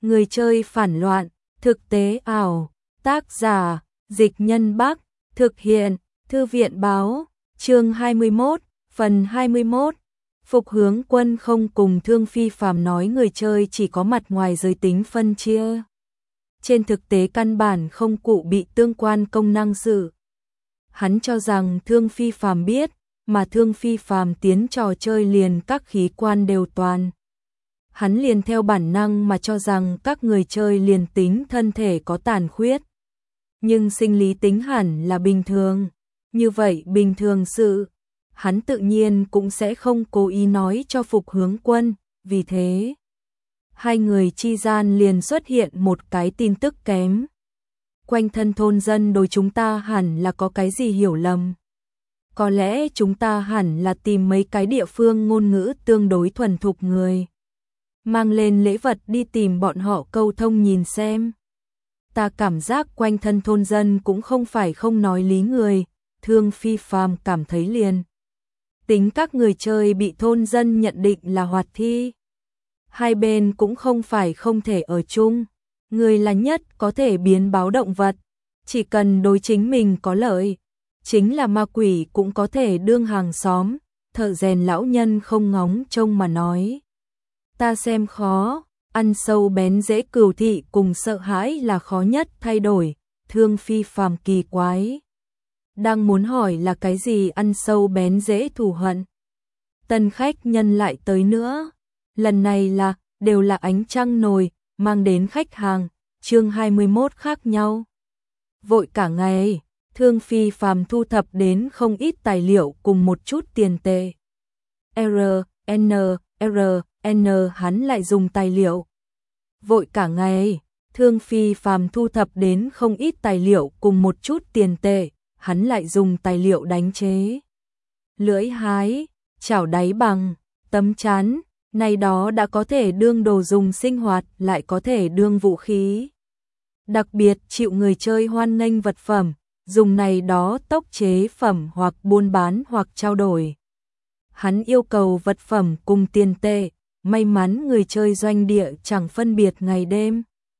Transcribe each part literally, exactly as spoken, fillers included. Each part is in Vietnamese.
Người chơi phản loạn, thực tế ảo, tác giả, Dịch Nhân Bắc, thực hiện, Thư viện báo, chương hai mươi mốt, phần hai mươi mốt. Phục Hướng Quân không cùng Thương Phi Phàm nói người chơi chỉ có mặt ngoài giới tính phân chia. Trên thực tế căn bản không cụ bị tương quan công năng sự. Hắn cho rằng Thương Phi Phàm biết, mà Thương Phi Phàm tiến trò chơi liền các khí quan đều toàn. Hắn liền theo bản năng mà cho rằng các người chơi liền tính thân thể có tàn khuyết. Nhưng sinh lý tính hẳn là bình thường. Như vậy bình thường sự, hắn tự nhiên cũng sẽ không cố ý nói cho Phục Hướng Quân, vì thế hai người chi gian liền xuất hiện một cái tin tức kém. Quanh thân thôn dân đối chúng ta hẳn là có cái gì hiểu lầm. Có lẽ chúng ta hẳn là tìm mấy cái địa phương ngôn ngữ tương đối thuần thục người. Mang lên lễ vật đi tìm bọn họ câu thông nhìn xem. Ta cảm giác quanh thân thôn dân cũng không phải không nói lý người, Thương Phi Phàm cảm thấy liền. Tính các người chơi bị thôn dân nhận định là hoạt thi. Hai bên cũng không phải không thể ở chung. Người là nhất có thể biến báo động vật. Chỉ cần đối chính mình có lợi. Chính là ma quỷ cũng có thể đương hàng xóm. Thợ rèn lão nhân không ngóng trông mà nói. Ta xem khó, ăn sâu bén dễ cừu thị cùng sợ hãi là khó nhất thay đổi. Thương Phi Phàm kỳ quái. Đang muốn hỏi là cái gì ăn sâu bén dễ thù hận. Tân khách nhân lại tới nữa. Lần này là, đều là ánh trăng nồi, mang đến khách hàng, chương hai mươi mốt khác nhau. Vội cả ngày, Thương Phi Phàm thu thập đến không ít tài liệu cùng một chút tiền tệ. R, N, R, N hắn lại dùng tài liệu. Vội cả ngày, Thương Phi Phàm thu thập đến không ít tài liệu cùng một chút tiền tệ, hắn lại dùng tài liệu đánh chế. Lưỡi hái, chảo đáy bằng, tấm chắn, này đó đã có thể đương đồ dùng sinh hoạt, lại có thể đương vũ khí. Đặc biệt chịu người chơi hoan nghênh vật phẩm, dùng này đó tốc chế phẩm hoặc buôn bán hoặc trao đổi. Hắn yêu cầu vật phẩm cùng tiền tệ, may mắn người chơi doanh địa chẳng phân biệt ngày đêm.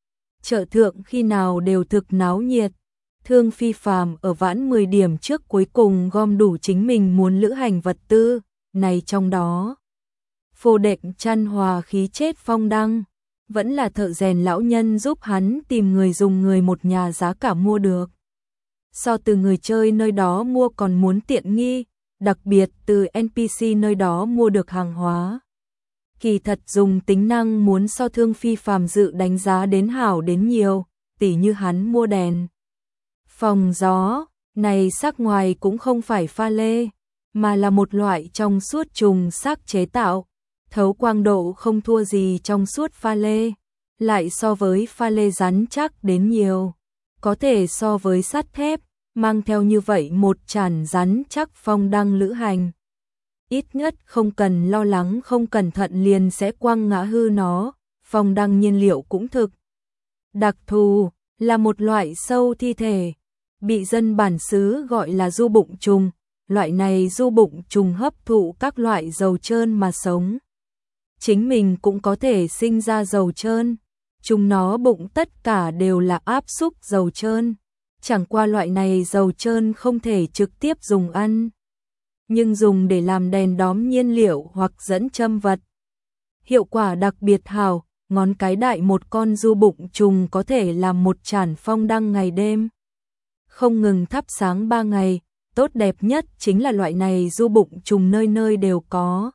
Chợ thượng khi nào đều thực náo nhiệt. Thương Phi Phàm ở vãn mười điểm trước cuối cùng gom đủ chính mình muốn lữ hành vật tư, này trong đó. Phô Đệm chăn hòa khí chết phong đăng, vẫn là thợ rèn lão nhân giúp hắn tìm người dùng người một nhà giá cả mua được. So từ người chơi nơi đó mua còn muốn tiện nghi, đặc biệt từ en pê xê nơi đó mua được hàng hóa. Kỳ thật dùng tính năng muốn so Thương Phi Phàm dự đánh giá đến hảo đến nhiều, tỉ như hắn mua đèn phòng gió, này sắc ngoài cũng không phải pha lê, mà là một loại trong suốt trùng sắc chế tạo, thấu quang độ không thua gì trong suốt pha lê, lại so với pha lê rắn chắc đến nhiều, có thể so với sắt thép, mang theo như vậy một chản rắn chắc phong đăng lữ hành. Ít nhất không cần lo lắng không cẩn thận liền sẽ quăng ngã hư nó, phong đăng nhiên liệu cũng thực. Đặc thù, là một loại sâu thi thể, bị dân bản xứ gọi là du bụng trùng, loại này du bụng trùng hấp thụ các loại dầu trơn mà sống. Chính mình cũng có thể sinh ra dầu trơn, chúng nó bụng tất cả đều là áp xúc dầu trơn, chẳng qua loại này dầu trơn không thể trực tiếp dùng ăn, nhưng dùng để làm đèn đóm nhiên liệu hoặc dẫn châm vật. Hiệu quả đặc biệt hảo, ngón cái đại một con du bụng trùng có thể làm một chản phong đăng ngày đêm. Không ngừng thắp sáng ba ngày, tốt đẹp nhất chính là loại này du bụng trùng nơi nơi đều có.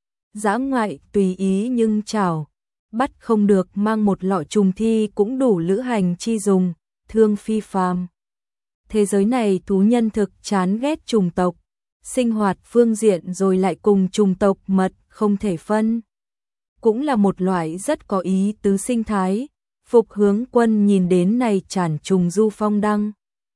Dã ngoại tùy ý nhưng chảo, bắt không được mang một lọ trùng thi cũng đủ lữ hành chi dùng, Thương Phi Phàm. Thế giới này thú nhân thực chán ghét trùng tộc, sinh hoạt phương diện rồi lại cùng trùng tộc mật không thể phân. Cũng là một loại rất có ý tứ sinh thái, Phục Hướng Quân nhìn đến này chản trùng du phong đăng.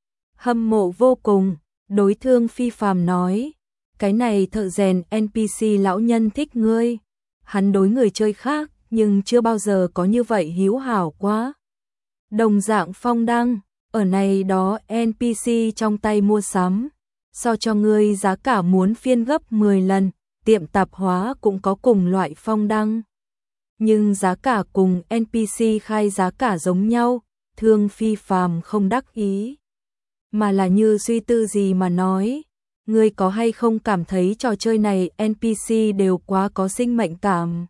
Hâm mộ vô cùng, đối Thương Phi Phàm nói, cái này thợ rèn en pê xê lão nhân thích ngươi, hắn đối người chơi khác nhưng chưa bao giờ có như vậy hiếu hảo quá. Đồng dạng phong đăng, ở này đó en pê xê trong tay mua sắm, so cho ngươi giá cả muốn phiên gấp mười lần, tiệm tạp hóa cũng có cùng loại phong đăng. nhưng giá cả cùng en pê xê khai giá cả giống nhau, Thương Phi Phàm không đắc ý, mà là như suy tư gì mà nói, ngươi có hay không cảm thấy trò chơi này en pê xê đều quá có sinh mệnh cảm.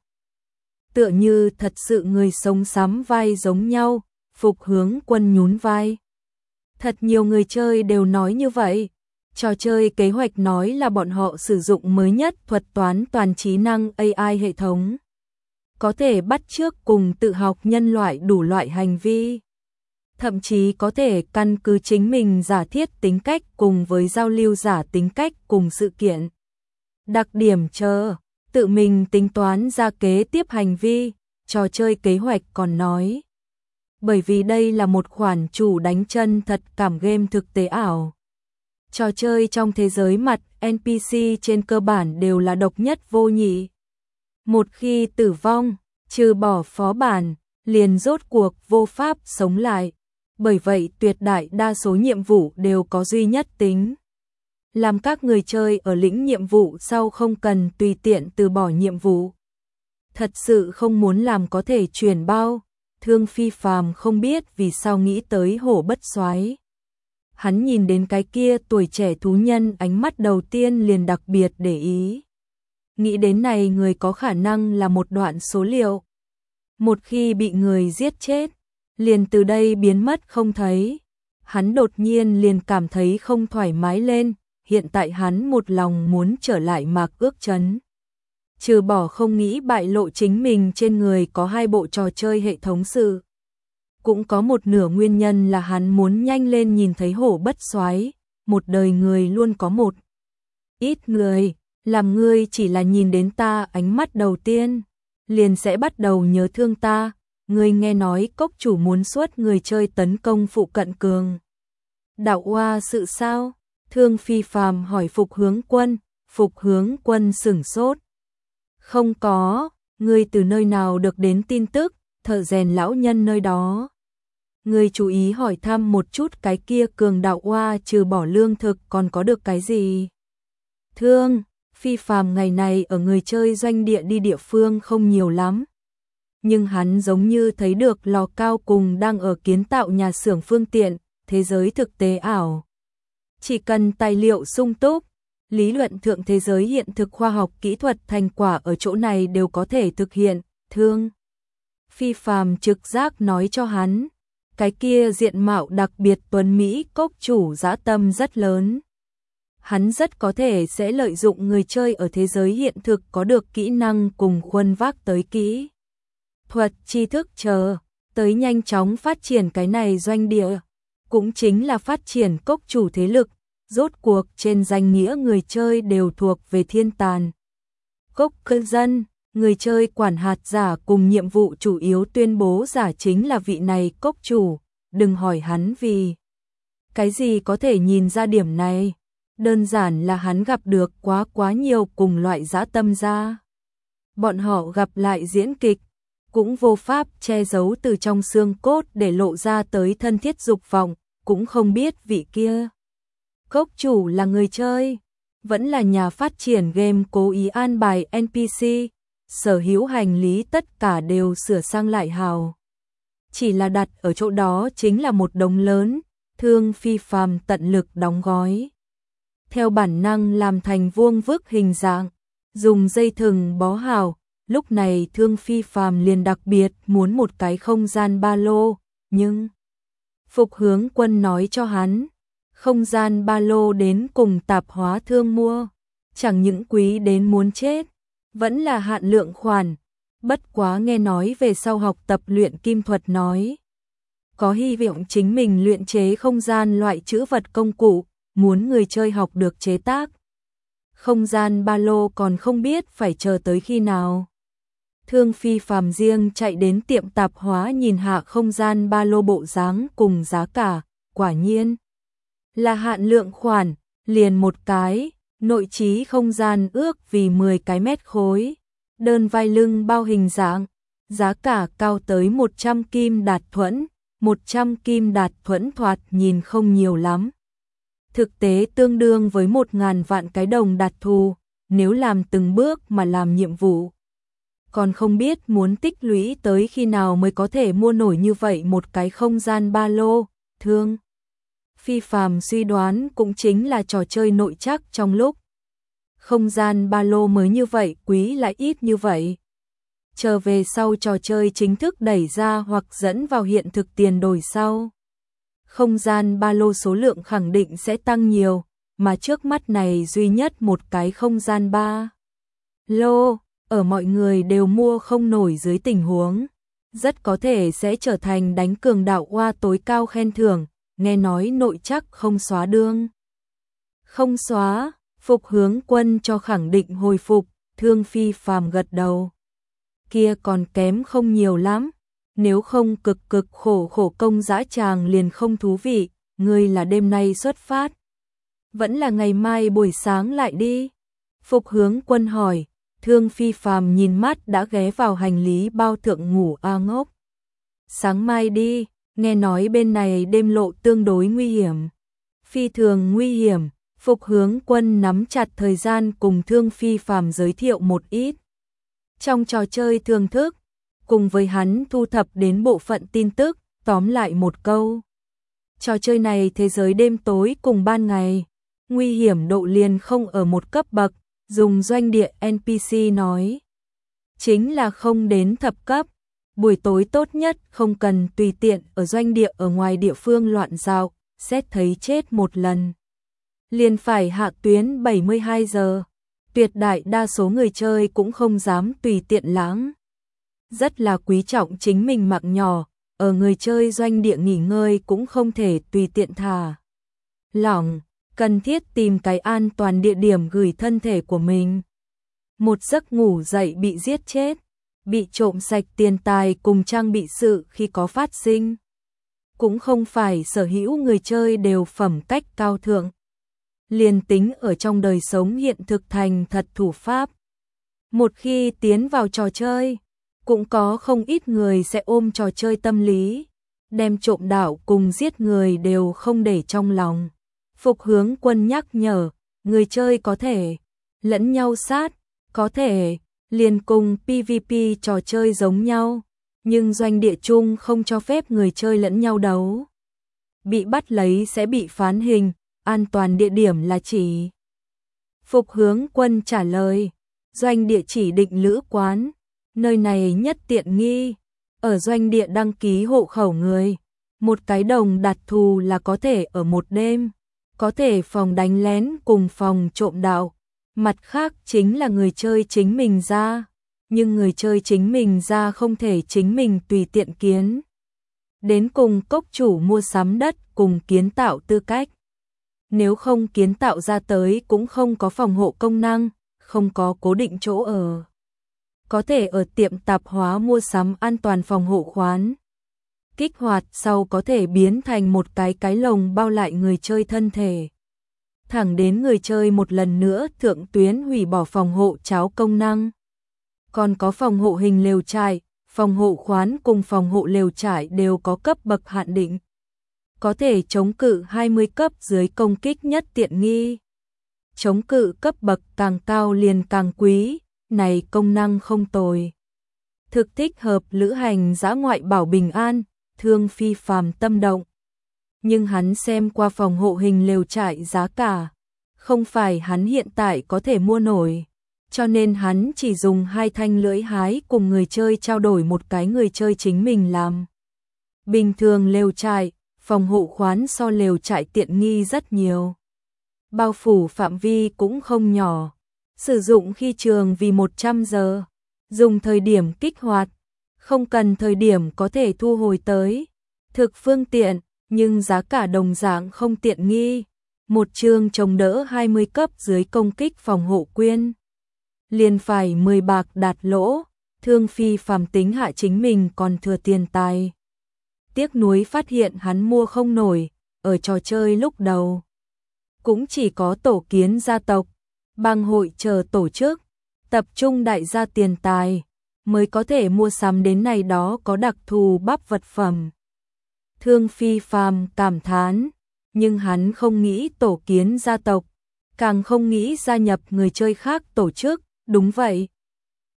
Tựa như thật sự người sống sắm vai giống nhau, Phục Hướng Quân nhún vai. Thật nhiều người chơi đều nói như vậy. Trò chơi kế hoạch nói là bọn họ sử dụng mới nhất thuật toán toàn trí năng a i hệ thống. Có thể bắt chước cùng tự học nhân loại đủ loại hành vi. Thậm chí có thể căn cứ chính mình giả thiết tính cách cùng với giao lưu giả tính cách cùng sự kiện. Đặc điểm chờ, tự mình tính toán ra kế tiếp hành vi, trò chơi kế hoạch còn nói. Bởi vì đây là một khoản chủ đánh chân thật cảm game thực tế ảo. Trò chơi trong thế giới mặt en pê xê trên cơ bản đều là độc nhất vô nhị. Một khi tử vong, trừ bỏ phó bản, liền rốt cuộc vô pháp sống lại. Bởi vậy tuyệt đại đa số nhiệm vụ đều có duy nhất tính. Làm các người chơi ở lĩnh nhiệm vụ sau không cần tùy tiện từ bỏ nhiệm vụ. Thật sự không muốn làm có thể chuyển bao. Thương Phi Phàm không biết vì sao nghĩ tới Hổ Bất Soái. Hắn nhìn đến cái kia tuổi trẻ thú nhân, ánh mắt đầu tiên liền đặc biệt để ý. Nghĩ đến này người có khả năng là một đoạn số liệu. Một khi bị người giết chết, liền từ đây biến mất không thấy. Hắn đột nhiên liền cảm thấy không thoải mái lên, hiện tại hắn một lòng muốn trở lại Mạc Ước Trấn. Trừ bỏ không nghĩ bại lộ chính mình trên người có hai bộ trò chơi hệ thống sự. Cũng có một nửa nguyên nhân là hắn muốn nhanh lên nhìn thấy Hổ Bất Soái, một đời người luôn có một ít người, làm ngươi chỉ là nhìn đến ta ánh mắt đầu tiên, liền sẽ bắt đầu nhớ thương ta. Ngươi nghe nói cốc chủ muốn xuất người chơi tấn công phụ cận cường đạo oa sự sao? Thương Phi Phàm hỏi Phục Hướng Quân. Phục Hướng Quân sửng sốt. Không có, ngươi từ nơi nào được đến tin tức, thợ rèn lão nhân nơi đó. Ngươi chú ý hỏi thăm một chút cái kia cường đạo oa trừ bỏ lương thực còn có được cái gì? Thương Phi Phàm ngày này ở người chơi doanh địa đi địa phương không nhiều lắm. Nhưng hắn giống như thấy được lò cao cùng đang ở kiến tạo nhà xưởng phương tiện, thế giới thực tế ảo. Chỉ cần tài liệu sung túc, lý luận thượng thế giới hiện thực khoa học kỹ thuật thành quả ở chỗ này đều có thể thực hiện. Thương Phi Phàm trực giác nói cho hắn, cái kia diện mạo đặc biệt tuấn Mỹ cốc chủ dã tâm rất lớn. Hắn rất có thể sẽ lợi dụng người chơi ở thế giới hiện thực có được kỹ năng cùng khuôn vác tới kỹ thuật tri thức chờ, tới nhanh chóng phát triển cái này doanh địa, cũng chính là phát triển cốc chủ thế lực, rốt cuộc trên danh nghĩa người chơi đều thuộc về thiên tàn. Cốc cư dân, người chơi quản hạt giả cùng nhiệm vụ chủ yếu tuyên bố giả chính là vị này cốc chủ, đừng hỏi hắn vì cái gì có thể nhìn ra điểm này, đơn giản là hắn gặp được quá quá nhiều cùng loại dã tâm ra. Bọn họ gặp lại diễn kịch, cũng vô pháp che giấu từ trong xương cốt để lộ ra tới thân thiết dục vọng, cũng không biết vị kia cốc chủ là người chơi, vẫn là nhà phát triển game cố ý an bài en pê xê, sở hữu hành lý tất cả đều sửa sang lại hào. Chỉ là đặt ở chỗ đó chính là một đống lớn, Thương Phi Phàm tận lực đóng gói. Theo bản năng làm thành vuông vức hình dạng, dùng dây thừng bó hào. Lúc này Thương Phi Phàm liền đặc biệt muốn một cái không gian ba lô, nhưng Phục Hướng Quân nói cho hắn, không gian ba lô đến cùng tạp hóa thương mua, chẳng những quý đến muốn chết, vẫn là hạn lượng khoản, bất quá nghe nói về sau học tập luyện kim thuật nói. Có hy vọng chính mình luyện chế không gian loại trữ vật công cụ, muốn người chơi học được chế tác. Không gian ba lô còn không biết phải chờ tới khi nào. Thương Phi Phàm riêng chạy đến tiệm tạp hóa nhìn hạ không gian ba lô bộ dáng cùng giá cả, quả nhiên là hạn lượng khoản, liền một cái, nội trí không gian ước vì mười cái mét khối, đơn vai lưng bao hình dạng, giá cả cao tới một trăm kim đạt thuẫn, một trăm kim đạt thuẫn thoạt nhìn không nhiều lắm. Thực tế tương đương với một ngàn vạn cái đồng đạt thù, nếu làm từng bước mà làm nhiệm vụ. còn không biết muốn tích lũy tới khi nào mới có thể mua nổi như vậy một cái không gian ba lô. Thương Phi Phàm suy đoán cũng chính là trò chơi nội trắc trong lúc không gian ba lô mới như vậy quý lại ít như vậy. Chờ về sau trò chơi chính thức đẩy ra hoặc dẫn vào hiện thực tiền đổi sau, không gian ba lô số lượng khẳng định sẽ tăng nhiều, mà trước mắt này duy nhất một cái không gian ba lô, ở mọi người đều mua không nổi dưới tình huống, rất có thể sẽ trở thành đánh cường đạo oa tối cao khen thưởng, nghe nói nội trắc không xóa đương. Không xóa, Phục Hướng Quân cho khẳng định hồi phục, Thương Phi Phàm gật đầu. Kia còn kém không nhiều lắm, nếu không cực cực khổ khổ công dã tràng liền không thú vị, ngươi là đêm nay xuất phát. Vẫn là ngày mai buổi sáng lại đi. Phục Hướng Quân hỏi, Thương Phi Phàm nhìn mắt đã ghé vào hành lý bao thượng ngủ a ngốc. Sáng mai đi, nghe nói bên này đêm lộ tương đối nguy hiểm. Phi thường nguy hiểm, Phục Hướng Quân nắm chặt thời gian cùng Thương Phi Phàm giới thiệu một ít. Trong trò chơi thưởng thức, cùng với hắn thu thập đến bộ phận tin tức, tóm lại một câu. Trò chơi này thế giới đêm tối cùng ban ngày, nguy hiểm độ liền không ở một cấp bậc, dùng doanh địa en pê xê nói. Chính là không đến thập cấp, buổi tối tốt nhất không cần tùy tiện ở doanh địa ở ngoài địa phương loạn dạo, xét thấy chết một lần. Liền phải hạ tuyến bảy mươi hai giờ, tuyệt đại đa số người chơi cũng không dám tùy tiện lãng. Rất là quý trọng chính mình mạng nhỏ, ở người chơi doanh địa nghỉ ngơi cũng không thể tùy tiện thả lỏng, cần thiết tìm cái an toàn địa điểm gửi thân thể của mình. Một giấc ngủ dậy bị giết chết, bị trộm sạch tiền tài cùng trang bị sự khi có phát sinh. Cũng không phải sở hữu người chơi đều phẩm cách cao thượng. Liền tính ở trong đời sống hiện thực thành thật thủ pháp. Một khi tiến vào trò chơi, cũng có không ít người sẽ ôm trò chơi tâm lý, đem trộm đạo cùng giết người đều không để trong lòng. Phục Hướng Quân nhắc nhở, người chơi có thể lẫn nhau sát, có thể liền cùng pê vê pê trò chơi giống nhau, nhưng doanh địa chung không cho phép người chơi lẫn nhau đấu. Bị bắt lấy sẽ bị phán hình, an toàn địa điểm là chỉ. Phục Hướng Quân trả lời, doanh địa chỉ định lữ quán, nơi này nhất tiện nghi, ở doanh địa đăng ký hộ khẩu người, một cái đồng đặt thù là có thể ở một đêm, có thể phòng đánh lén cùng phòng trộm đạo, mặt khác chính là người chơi chính mình ra, nhưng người chơi chính mình ra không thể chính mình tùy tiện kiến. Đến cùng cốc chủ mua sắm đất cùng kiến tạo tư cách. Nếu không kiến tạo ra tới cũng không có phòng hộ công năng, không có cố định chỗ ở. Có thể ở tiệm tạp hóa mua sắm an toàn phòng hộ khoán. Kích hoạt sau có thể biến thành một cái cái lồng bao lại người chơi thân thể. Thẳng đến người chơi một lần nữa thượng tuyến hủy bỏ phòng hộ cháo công năng. Còn có phòng hộ hình lều trại, phòng hộ khoán cùng phòng hộ lều trại đều có cấp bậc hạn định. Có thể chống cự hai mươi cấp dưới công kích nhất tiện nghi. Chống cự cấp bậc càng cao liền càng quý, này công năng không tồi. Thực thích hợp lữ hành dã ngoại bảo bình an, Thương Phi Phàm tâm động. Nhưng hắn xem qua phòng hộ hình lều trại giá cả, không phải hắn hiện tại có thể mua nổi, cho nên hắn chỉ dùng hai thanh lưỡi hái cùng người chơi trao đổi một cái người chơi chính mình làm. Bình thường lều trại, phòng hộ khoán so lều trại tiện nghi rất nhiều. Bao phủ phạm vi cũng không nhỏ, sử dụng khi trường vì một trăm giờ, dùng thời điểm kích hoạt, không cần thời điểm có thể thu hồi tới. Thực phương tiện, nhưng giá cả đồng dạng không tiện nghi. Một chương chống đỡ hai mươi cấp dưới công kích phòng hộ quyên. Liền phải mười bạc đạt lỗ, Thương Phi Phàm tính hạ chính mình còn thừa tiền tài. Tiếc nuối phát hiện hắn mua không nổi, ở trò chơi lúc đầu. Cũng chỉ có tổ kiến gia tộc, bang hội chờ tổ chức, tập trung đại gia tiền tài, mới có thể mua sắm đến này đó có đặc thù bắp vật phẩm. Thương Phi Phàm cảm thán, nhưng hắn không nghĩ tổ kiến gia tộc, càng không nghĩ gia nhập người chơi khác tổ chức, đúng vậy.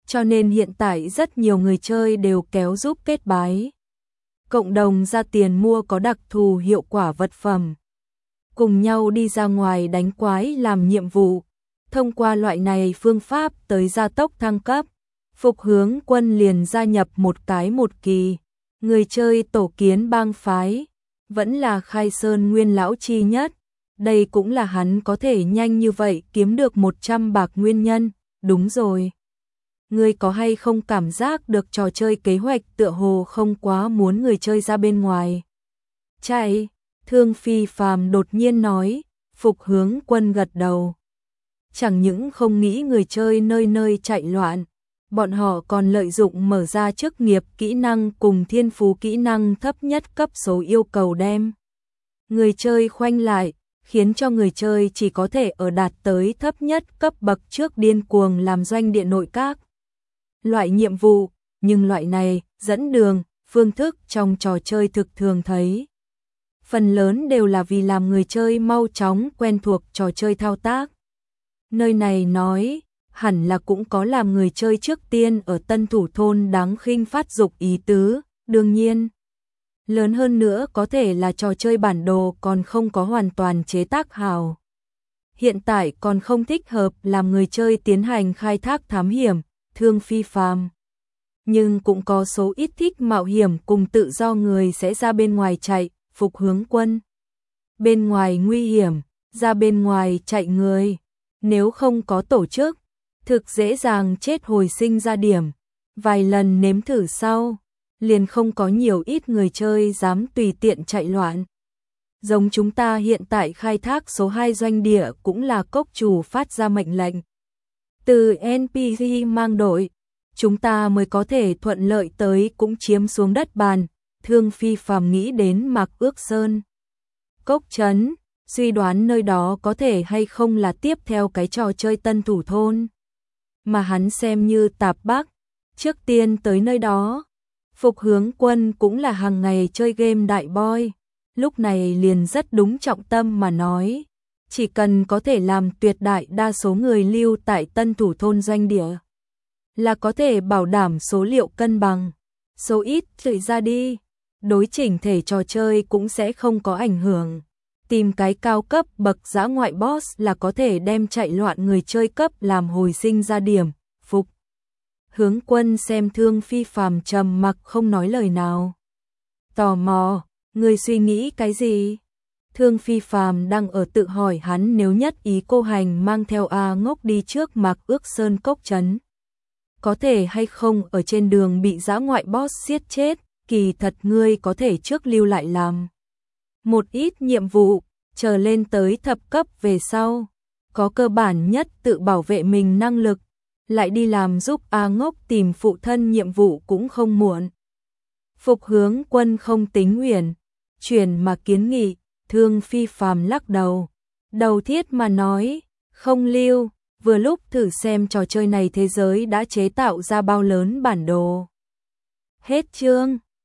cho nên hiện tại rất nhiều người chơi đều kéo giúp kết bái. Cộng đồng ra tiền mua có đặc thù hiệu quả vật phẩm. Cùng nhau đi ra ngoài đánh quái làm nhiệm vụ. Thông qua loại này phương pháp tới gia tốc thăng cấp. Phục Hướng Quân liền gia nhập một cái một kỳ. Người chơi tổ kiến bang phái. Vẫn là Khai Sơn Nguyên lão chi nhất. Đây cũng là hắn có thể nhanh như vậy kiếm được một trăm bạc nguyên nhân. Đúng rồi. Ngươi có hay không cảm giác được trò chơi kế hoạch tựa hồ không quá muốn người chơi ra bên ngoài? Chạy, Thương Phi Phàm đột nhiên nói. Phục Hướng Quân gật đầu. Chẳng những không nghĩ người chơi nơi nơi chạy loạn, bọn họ còn lợi dụng mở ra chức nghiệp kỹ năng cùng thiên phú kỹ năng thấp nhất cấp số yêu cầu đem. Người chơi khoanh lại, khiến cho người chơi chỉ có thể ở đạt tới thấp nhất cấp bậc trước điên cuồng làm doanh địa nội các. Loại nhiệm vụ, nhưng loại này, dẫn đường, phương thức trong trò chơi thực thường thấy. Phần lớn đều là vì làm người chơi mau chóng quen thuộc trò chơi thao tác. Nơi này nói, hẳn là cũng có làm người chơi trước tiên ở Tân Thủ Thôn đáng khinh phát dục ý tứ, đương nhiên. Lớn hơn nữa có thể là trò chơi bản đồ còn không có hoàn toàn chế tác hào. Hiện tại còn không thích hợp làm người chơi tiến hành khai thác thám hiểm, Thương Phi Phàm. Nhưng cũng có số ít thích mạo hiểm cùng tự do người sẽ ra bên ngoài chạy, Phục Hướng Quân. Bên ngoài nguy hiểm, ra bên ngoài chạy người. Nếu không có tổ chức, thực dễ dàng chết hồi sinh ra điểm. Vài lần nếm thử sau, liền không có nhiều ít người chơi dám tùy tiện chạy loạn. Giống chúng ta hiện tại khai thác số hai doanh địa cũng là cốc chủ phát ra mệnh lệnh. Từ en pê xê mang đội, chúng ta mới có thể thuận lợi tới cũng chiếm xuống đất bàn. Thương Phi Phàm nghĩ đến Mạc Ước Sơn. Cốc trấn, suy đoán nơi đó có thể hay không là tiếp theo cái trò chơi Tân Thủ Thôn. Mà hắn xem như tạp bắc, trước tiên tới nơi đó. Phục Hướng Quân cũng là hàng ngày chơi game đại boy, lúc này liền rất đúng trọng tâm mà nói. Chỉ cần có thể làm tuyệt đại đa số người lưu tại Tân Thủ Thôn doanh địa, là có thể bảo đảm số liệu cân bằng. Số ít chạy ra đi, đối chỉnh thể trò chơi cũng sẽ không có ảnh hưởng. Tìm cái cao cấp bậc dã ngoại boss là có thể đem chạy loạn người chơi cấp làm hồi sinh ra điểm. Phục Hướng Quân xem Thương Phi Phàm trầm mặc không nói lời nào. Tò mò, người suy nghĩ cái gì? Thương Phi Phàm đang ở tự hỏi hắn nếu nhất ý cô hành mang theo A Ngốc đi trước Mạc Ước Sơn cốc trấn. Có thể hay không ở trên đường bị dã ngoại boss giết chết, kỳ thật ngươi có thể trước lưu lại làm. Một ít nhiệm vụ, chờ lên tới thập cấp về sau, có cơ bản nhất tự bảo vệ mình năng lực, lại đi làm giúp A Ngốc tìm phụ thân nhiệm vụ cũng không muộn. Phục Hướng Quân không tính uyển chuyển mà kiến nghị, Thương Phi Phàm lắc đầu. Đầu thiết mà nói, không lưu, vừa lúc thử xem trò chơi này thế giới đã chế tạo ra bao lớn bản đồ. Hết chương.